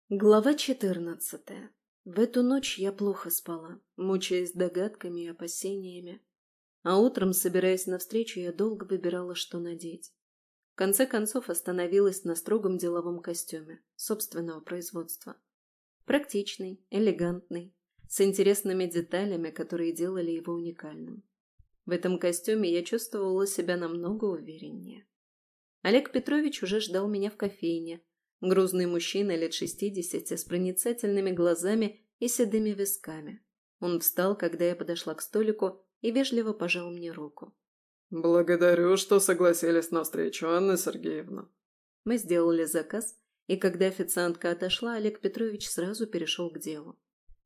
Глава 14. В эту ночь я плохо спала, мучаясь догадками и опасениями. А утром, собираясь навстречу, я долго выбирала, что надеть. В конце концов остановилась на строгом деловом костюме собственного производства. Практичный, элегантный, с интересными деталями, которые делали его уникальным. В этом костюме я чувствовала себя намного увереннее. Олег Петрович уже ждал меня в кофейне. Грузный мужчина лет 60 с проницательными глазами и седыми висками. Он встал, когда я подошла к столику, и вежливо пожал мне руку. «Благодарю, что согласились на встречу, Анна Сергеевна». Мы сделали заказ, и когда официантка отошла, Олег Петрович сразу перешел к делу.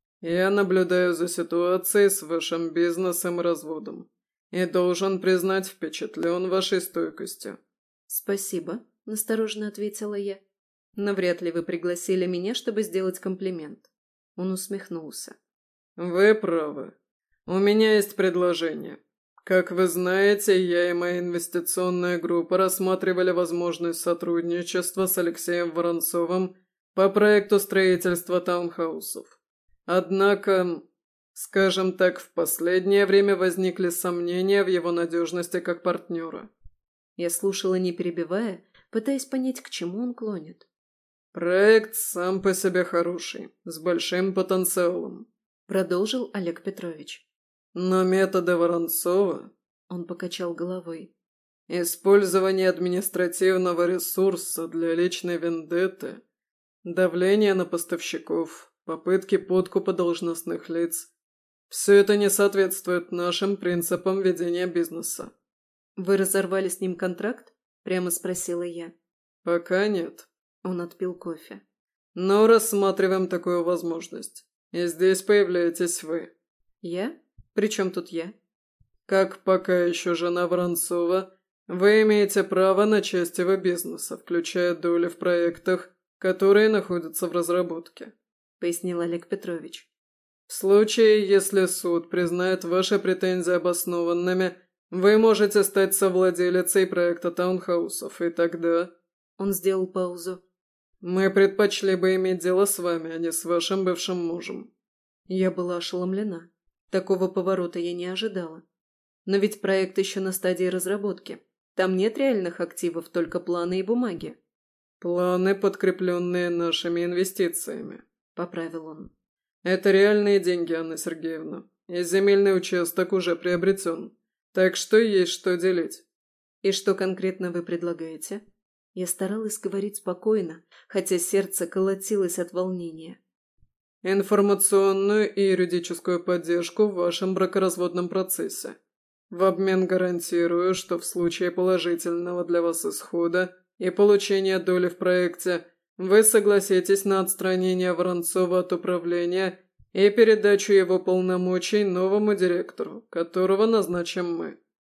«Я наблюдаю за ситуацией с вашим бизнесом и разводом, и должен признать, впечатлен вашей стойкостью». «Спасибо», – настороженно ответила я. «Но вряд ли вы пригласили меня, чтобы сделать комплимент». Он усмехнулся. «Вы правы. У меня есть предложение. Как вы знаете, я и моя инвестиционная группа рассматривали возможность сотрудничества с Алексеем Воронцовым по проекту строительства таунхаусов. Однако, скажем так, в последнее время возникли сомнения в его надежности как партнера». Я слушала, не перебивая, пытаясь понять, к чему он клонит. «Проект сам по себе хороший, с большим потенциалом», — продолжил Олег Петрович. «но методы Воронцова...» — он покачал головой. «Использование административного ресурса для личной вендетты, давление на поставщиков, попытки подкупа должностных лиц — все это не соответствует нашим принципам ведения бизнеса». «Вы разорвали с ним контракт?» — прямо спросила я. «Пока нет». Он отпил кофе. «Но рассматриваем такую возможность. И здесь появляетесь вы». «Я? При чем тут я?» «Как пока еще жена Воронцова, вы имеете право на часть его бизнеса, включая доли в проектах, которые находятся в разработке», — пояснил Олег Петрович. «В случае, если суд признает ваши претензии обоснованными, вы можете стать совладелицей проекта таунхаусов, и тогда...» Он сделал паузу. «Мы предпочли бы иметь дело с вами, а не с вашим бывшим мужем». Я была ошеломлена. Такого поворота я не ожидала. Но ведь проект еще на стадии разработки. Там нет реальных активов, только планы и бумаги. «Планы, подкрепленные нашими инвестициями», — поправил он. «Это реальные деньги, Анна Сергеевна, и земельный участок уже приобретен, так что есть что делить». «И что конкретно вы предлагаете?» Я старалась говорить спокойно, хотя сердце колотилось от волнения. «Информационную и юридическую поддержку в вашем бракоразводном процессе. В обмен гарантирую, что в случае положительного для вас исхода и получения доли в проекте вы согласитесь на отстранение Воронцова от управления и передачу его полномочий новому директору, которого назначим мы».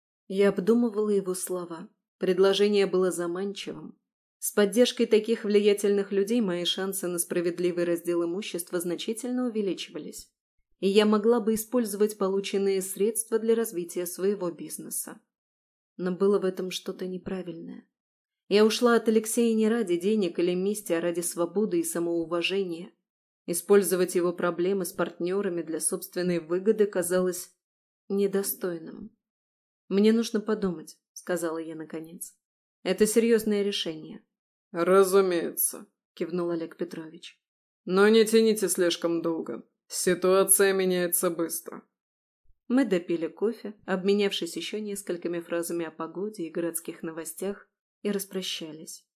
Я обдумывала его слова. Предложение было заманчивым. С поддержкой таких влиятельных людей мои шансы на справедливый раздел имущества значительно увеличивались, и я могла бы использовать полученные средства для развития своего бизнеса. Но было в этом что-то неправильное. Я ушла от Алексея не ради денег или мести, а ради свободы и самоуважения. Использовать его проблемы с партнерами для собственной выгоды казалось недостойным. «Мне нужно подумать», — сказала я наконец. «Это серьезное решение». «Разумеется», — кивнул Олег Петрович. «Но не тяните слишком долго. Ситуация меняется быстро». Мы допили кофе, обменявшись еще несколькими фразами о погоде и городских новостях, и распрощались.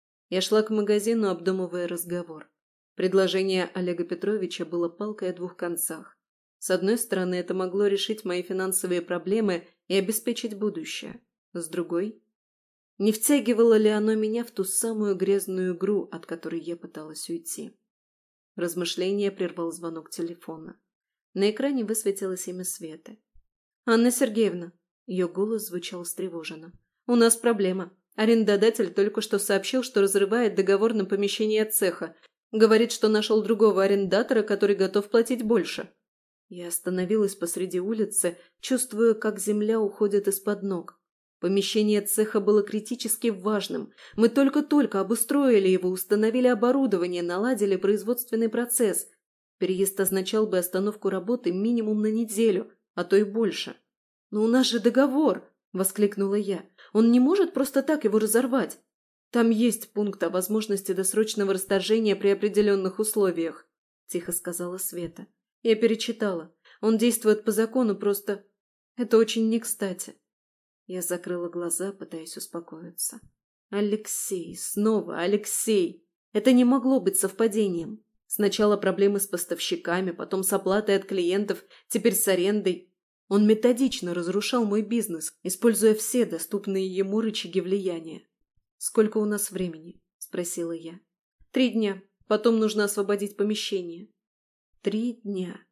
Я шла к магазину, обдумывая разговор. Предложение Олега Петровича было палкой о двух концах. С одной стороны, это могло решить мои финансовые проблемы и обеспечить будущее. С другой, не втягивало ли оно меня в ту самую грязную игру, от которой я пыталась уйти? Размышление прервал звонок телефона. На экране высветилось имя Светы. «Анна Сергеевна!» Ее голос звучал встревоженно. «У нас проблема. Арендодатель только что сообщил, что разрывает договор на помещение цеха. Говорит, что нашел другого арендатора, который готов платить больше». Я остановилась посреди улицы, чувствуя, как земля уходит из-под ног. Помещение цеха было критически важным. Мы только-только обустроили его, установили оборудование, наладили производственный процесс. Переезд означал бы остановку работы минимум на неделю, а то и больше. «Но у нас же договор!» – воскликнула я. «Он не может просто так его разорвать. Там есть пункт о возможности досрочного расторжения при определенных условиях», – тихо сказала Света. Я перечитала. Он действует по закону, просто... Это очень не кстати. Я закрыла глаза, пытаясь успокоиться. Алексей, снова Алексей. Это не могло быть совпадением. Сначала проблемы с поставщиками, потом с оплатой от клиентов, теперь с арендой. Он методично разрушал мой бизнес, используя все доступные ему рычаги влияния. «Сколько у нас времени?» – спросила я. 3 дня. Потом нужно освободить помещение». 3 дня.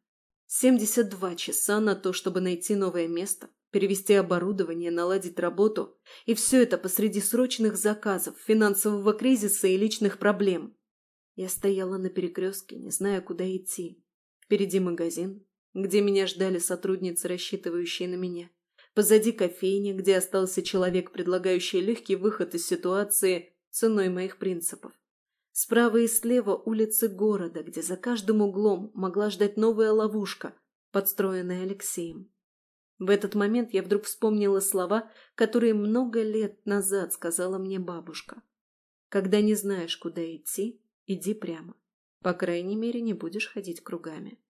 72 часа на то, чтобы найти новое место, перевести оборудование, наладить работу. И все это посреди срочных заказов, финансового кризиса и личных проблем. Я стояла на перекрестке, не зная, куда идти. Впереди магазин, где меня ждали сотрудницы, рассчитывающие на меня. Позади кофейня, где остался человек, предлагающий легкий выход из ситуации ценой моих принципов. Справа и слева улицы города, где за каждым углом могла ждать новая ловушка, подстроенная Алексеем. В этот момент я вдруг вспомнила слова, которые много лет назад сказала мне бабушка. «Когда не знаешь, куда идти, иди прямо. По крайней мере, не будешь ходить кругами».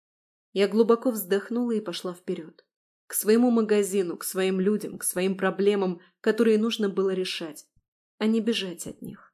Я глубоко вздохнула и пошла вперед. К своему магазину, к своим людям, к своим проблемам, которые нужно было решать, а не бежать от них.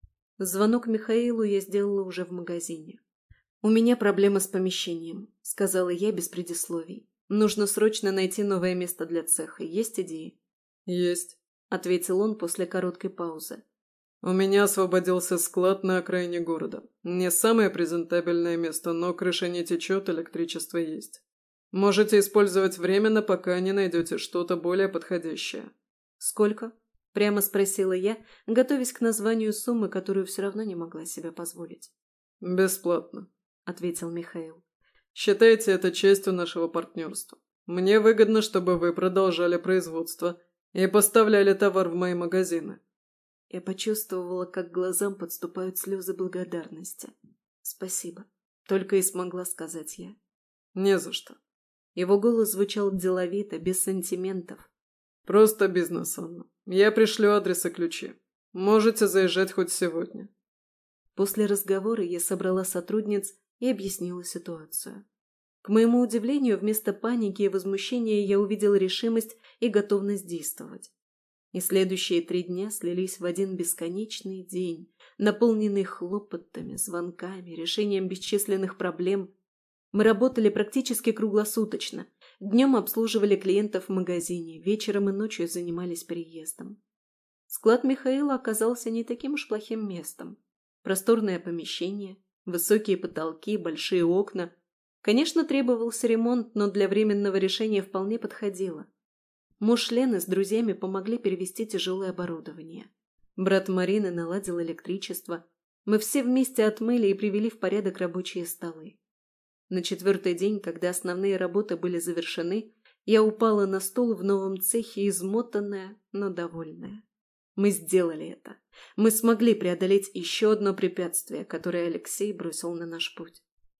Звонок Михаилу я сделала уже в магазине. «У меня проблема с помещением», — сказала я без предисловий. «Нужно срочно найти новое место для цеха. Есть идеи?» «Есть», — ответил он после короткой паузы. «У меня освободился склад на окраине города. Не самое презентабельное место, но крыша не течет, электричество есть. Можете использовать временно, пока не найдете что-то более подходящее». «Сколько?» — прямо спросила я, готовясь к названию суммы, которую все равно не могла себе позволить. «Бесплатно», — ответил Михаил. «Считайте это частью нашего партнерства. Мне выгодно, чтобы вы продолжали производство и поставляли товар в мои магазины». Я почувствовала, как к глазам подступают слезы благодарности. «Спасибо», — только и смогла сказать я. «Не за что». Его голос звучал деловито, без сантиментов. «Просто бизнес, Анна. Я пришлю адрес и ключи. Можете заезжать хоть сегодня». После разговора я собрала сотрудниц и объяснила ситуацию. К моему удивлению, вместо паники и возмущения я увидела решимость и готовность действовать. И следующие 3 дня слились в один бесконечный день, наполненный хлопотами, звонками, решением бесчисленных проблем. Мы работали практически круглосуточно. Днем обслуживали клиентов в магазине, вечером и ночью занимались переездом. Склад Михаила оказался не таким уж плохим местом. Просторное помещение, высокие потолки, большие окна. Конечно, требовался ремонт, но для временного решения вполне подходило. Муж Лены с друзьями помогли перевезти тяжелое оборудование. Брат Марины наладил электричество. Мы все вместе отмыли и привели в порядок рабочие столы. На 4-й день, когда основные работы были завершены, я упала на стол в новом цехе, измотанная, но довольная. Мы сделали это. Мы смогли преодолеть еще одно препятствие, которое Алексей бросил на наш путь.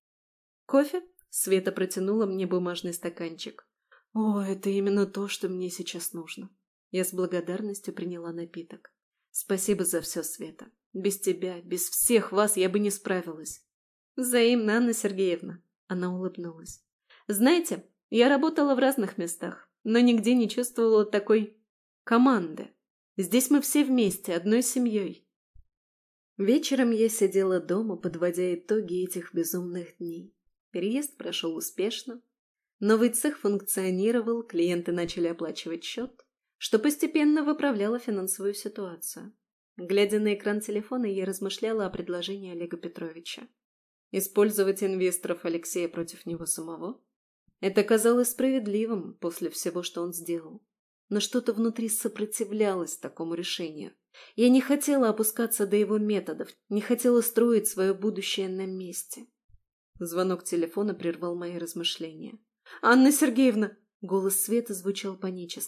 «Кофе?» — Света протянула мне бумажный стаканчик. «О, это именно то, что мне сейчас нужно». Я с благодарностью приняла напиток. «Спасибо за все, Света. Без тебя, без всех вас я бы не справилась». «Взаимно, Анна Сергеевна». Она улыбнулась. «Знаете, я работала в разных местах, но нигде не чувствовала такой команды. Здесь мы все вместе, одной семьей». Вечером я сидела дома, подводя итоги этих безумных дней. Переезд прошел успешно. Новый цех функционировал, клиенты начали оплачивать счет, что постепенно выправляло финансовую ситуацию. Глядя на экран телефона, я размышляла о предложении Олега Петровича. Использовать инвесторов Алексея против него самого? Это казалось справедливым после всего, что он сделал. Но что-то внутри сопротивлялось такому решению. Я не хотела опускаться до его методов, не хотела строить свое будущее на месте. Звонок телефона прервал мои размышления. «Анна Сергеевна!» — голос Светы звучал панически.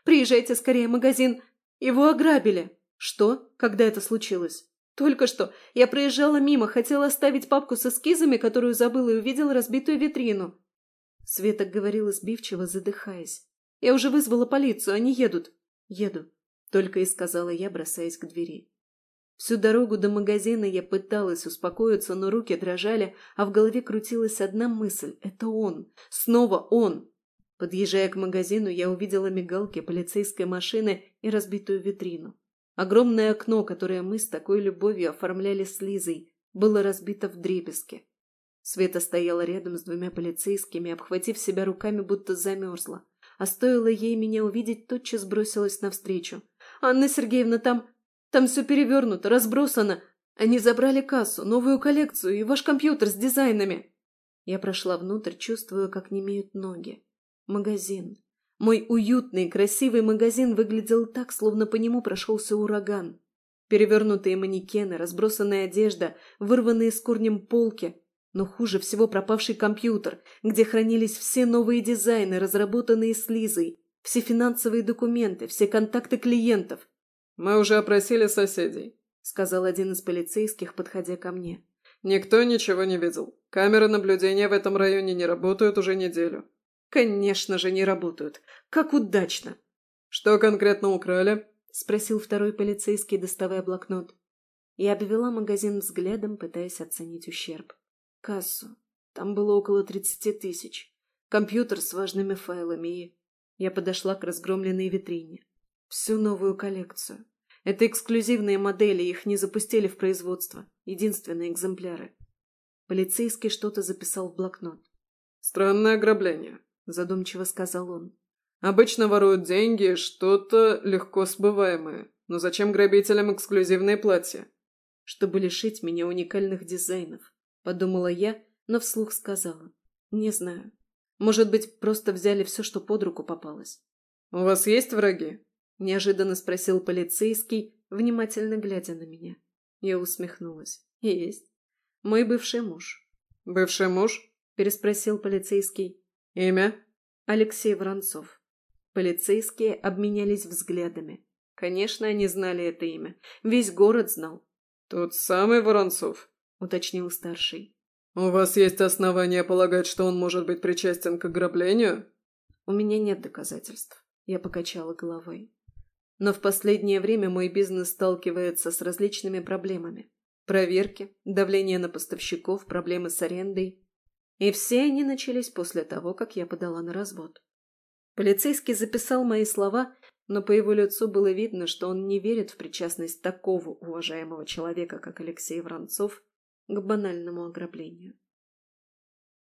Приезжайте скорее в магазин. Его ограбили». «Что? Когда это случилось?» «Только что. Я проезжала мимо, хотела оставить папку с эскизами, которую забыла, и увидела разбитую витрину». Света говорила сбивчиво, задыхаясь. «Я уже вызвала полицию, они едут». «Еду», — только и сказала я, бросаясь к двери. Всю дорогу до магазина я пыталась успокоиться, но руки дрожали, а в голове крутилась одна мысль — это он. Снова он. Подъезжая к магазину, я увидела мигалки полицейской машины и разбитую витрину. Огромное окно, которое мы с такой любовью оформляли с Лизой, было разбито вдребезги. Света стояла рядом с двумя полицейскими, обхватив себя руками, будто замерзла. А стоило ей меня увидеть, тотчас бросилась навстречу. «Анна Сергеевна, там все перевернуто, разбросано. Они забрали кассу, новую коллекцию и ваш компьютер с дизайнами». Я прошла внутрь, чувствуя, как немеют ноги. Магазин. Мой уютный, красивый магазин выглядел так, словно по нему прошелся ураган. Перевернутые манекены, разбросанная одежда, вырванные с корнем полки. Но хуже всего пропавший компьютер, где хранились все новые дизайны, разработанные с Лизой, все финансовые документы, все контакты клиентов. «Мы уже опросили соседей», — сказал один из полицейских, подходя ко мне. «Никто ничего не видел. Камеры наблюдения в этом районе не работают уже неделю». «Конечно же не работают. Как удачно!» «Что конкретно украли?» — спросил второй полицейский, доставая блокнот. Я обвела магазин взглядом, пытаясь оценить ущерб. Кассу. Там было около 30 тысяч. Компьютер с важными файлами и... Я подошла к разгромленной витрине. Всю новую коллекцию. Это эксклюзивные модели, их не запустили в производство. Единственные экземпляры. Полицейский что-то записал в блокнот. «Странное ограбление», — задумчиво сказал он. «Обычно воруют деньги, что-то легко сбываемое. Но зачем грабителям эксклюзивные платья?» «Чтобы лишить меня уникальных дизайнов», — подумала я, но вслух сказала. «Не знаю. Может быть, просто взяли все, что под руку попалось». «У вас есть враги?» — неожиданно спросил полицейский, внимательно глядя на меня. Я усмехнулась. «Есть. Мой бывший муж». «Бывший муж?» — переспросил полицейский. «Имя?» «Алексей Воронцов». Полицейские обменялись взглядами. Конечно, они знали это имя. Весь город знал. «Тот самый Воронцов», — уточнил старший. «У вас есть основания полагать, что он может быть причастен к ограблению?» «У меня нет доказательств», — я покачала головой. «Но в последнее время мой бизнес сталкивается с различными проблемами. Проверки, давление на поставщиков, проблемы с арендой. И все они начались после того, как я подала на развод». Полицейский записал мои слова, но по его лицу было видно, что он не верит в причастность такого уважаемого человека, как Алексей Воронцов, к банальному ограблению.